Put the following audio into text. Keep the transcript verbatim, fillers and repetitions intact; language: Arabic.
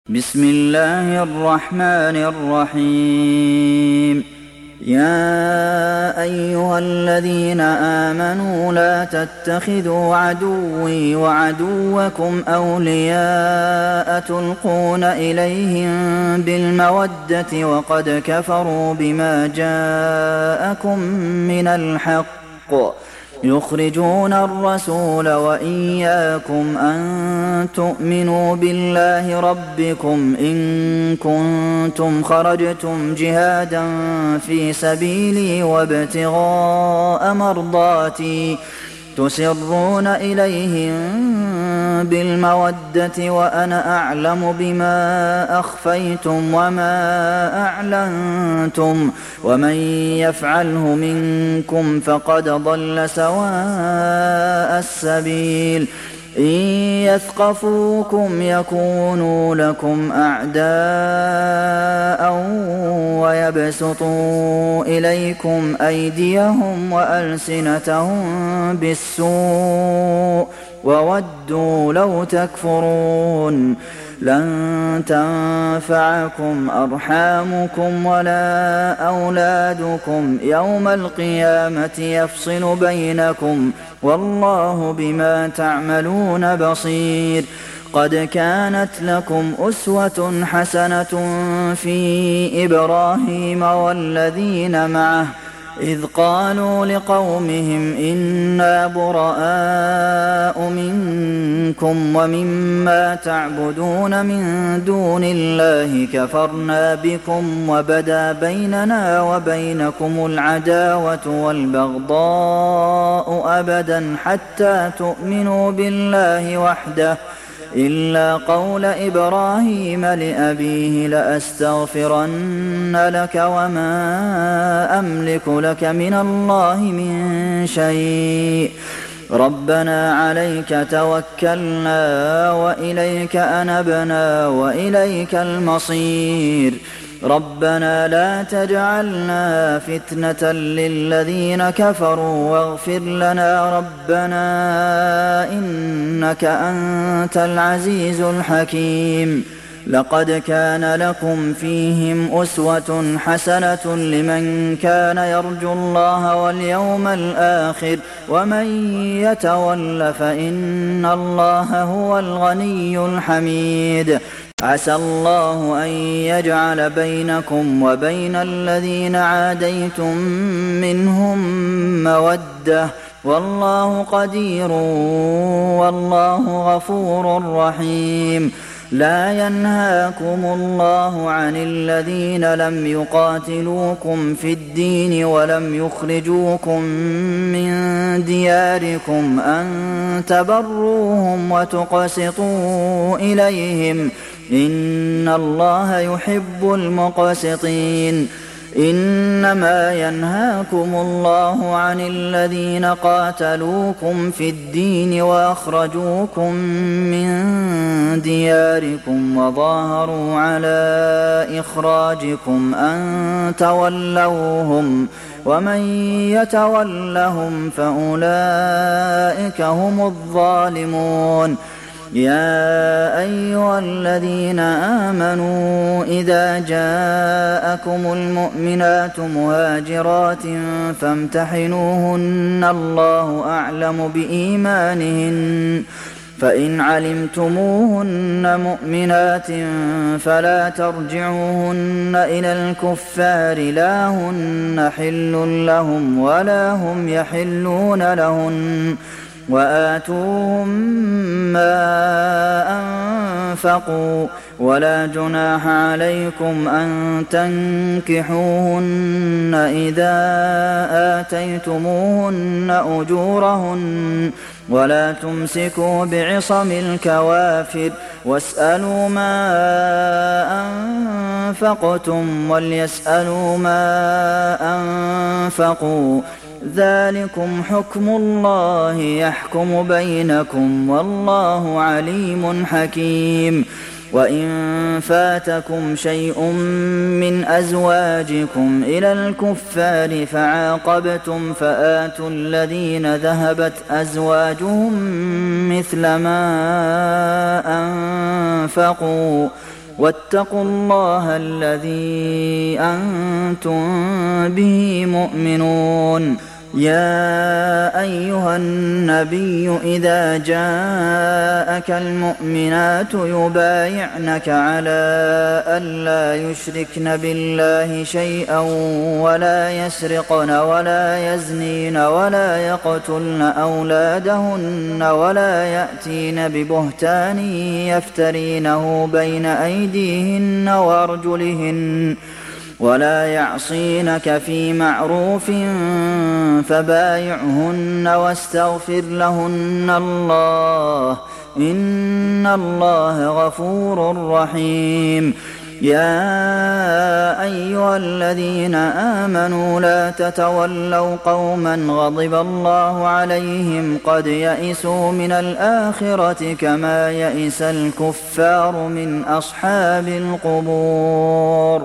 بسم الله الرحمن الرحيم يا أيها الذين آمنوا لا تتخذوا عدوي وعدوكم أولياء تلقون إليهم بالمودة وقد كفروا بما جاءكم من الحق يخرجون الرسول وإياكم أن تؤمنوا بالله ربكم إن كنتم خرجتم جهادا في سبيلي وابتغاء مرضاتي تسرون إليهم بالمودة وأنا أعلم بما أخفيتم وما أعلنتم ومن يفعله منكم فقد ضل سواء السبيل إن يثقفوكم يكونوا لكم أعداء ويبسطوا إليكم أيديهم وألسنتهم بالسوء وودوا لو تكفرون لن تنفعكم أرحامكم ولا أولادكم يوم القيامة يفصل بينكم والله بما تعملون بصير قد كانت لكم أسوة حسنة في إبراهيم والذين معه إذ قالوا لقومهم إنا براء منكم ومما تعبدون من دون الله كفرنا بكم وبدا بيننا وبينكم العداوة والبغضاء أبدا حتى تؤمنوا بالله وحده إلا قول إبراهيم لأبيه لأستغفرن لك وما أملك لك من الله من شيء ربنا عليك توكلنا وإليك أنبنا وإليك المصير ربنا لا تجعلنا فتنة للذين كفروا واغفر لنا ربنا إنك أنت العزيز الحكيم لقد كان لكم فيهم أسوة حسنة لمن كان يرجو الله واليوم الآخر ومن يتول فإن الله هو الغني الحميد عسى الله أن يجعل بينكم وبين الذين عاديتم منهم مودة والله قدير والله غفور رحيم لا ينهاكم الله عن الذين لم يقاتلوكم في الدين ولم يخرجوكم من دياركم أن تبروهم وتقسطوا إليهم إن الله يحب المقسطين إنما ينهاكم الله عن الذين قاتلوكم في الدين وأخرجوكم من دياركم وظاهروا على إخراجكم أن تولوهم ومن يتولهم فأولئك هم الظالمون يا أيها الذين آمنوا إذا جاءكم المؤمنات مهاجرات فامتحنوهن الله أعلم بإيمانهن فإن علمتموهن مؤمنات فلا ترجعوهن إلى الكفار لا هن حل لهم ولا هم يحلون لهن وآتوهم ما أنفقوا ولا جناح عليكم أن تنكحوهن إذا آتيتموهن أجورهن ولا تمسكوا بعصم الكوافر واسألوا ما أنفقتم وليسألوا ما أنفقوا ذلكم حكم الله يحكم بينكم والله عليم حكيم وإن فاتكم شيء من أزواجكم إلى الكفار فعاقبتم فآتوا الذين ذهبت أزواجهم مثل ما أنفقوا واتقوا الله الذي أنتم به مؤمنون. يا أيها النبي إذا جاءك المؤمنات يبايعنك على ألا يشركن بالله شيئا ولا يسرقن ولا يزنين ولا يقتلن أولادهن ولا يأتين ببهتان يفترينه بين أيديهن وأرجلهن ولا يعصينك في معروف فبايعهن واستغفر لهن الله إن الله غفور رحيم. يا أيها الذين آمنوا لا تتولوا قوما غضب الله عليهم قد يئسوا من الآخرة كما يئس الكفار من أصحاب القبور.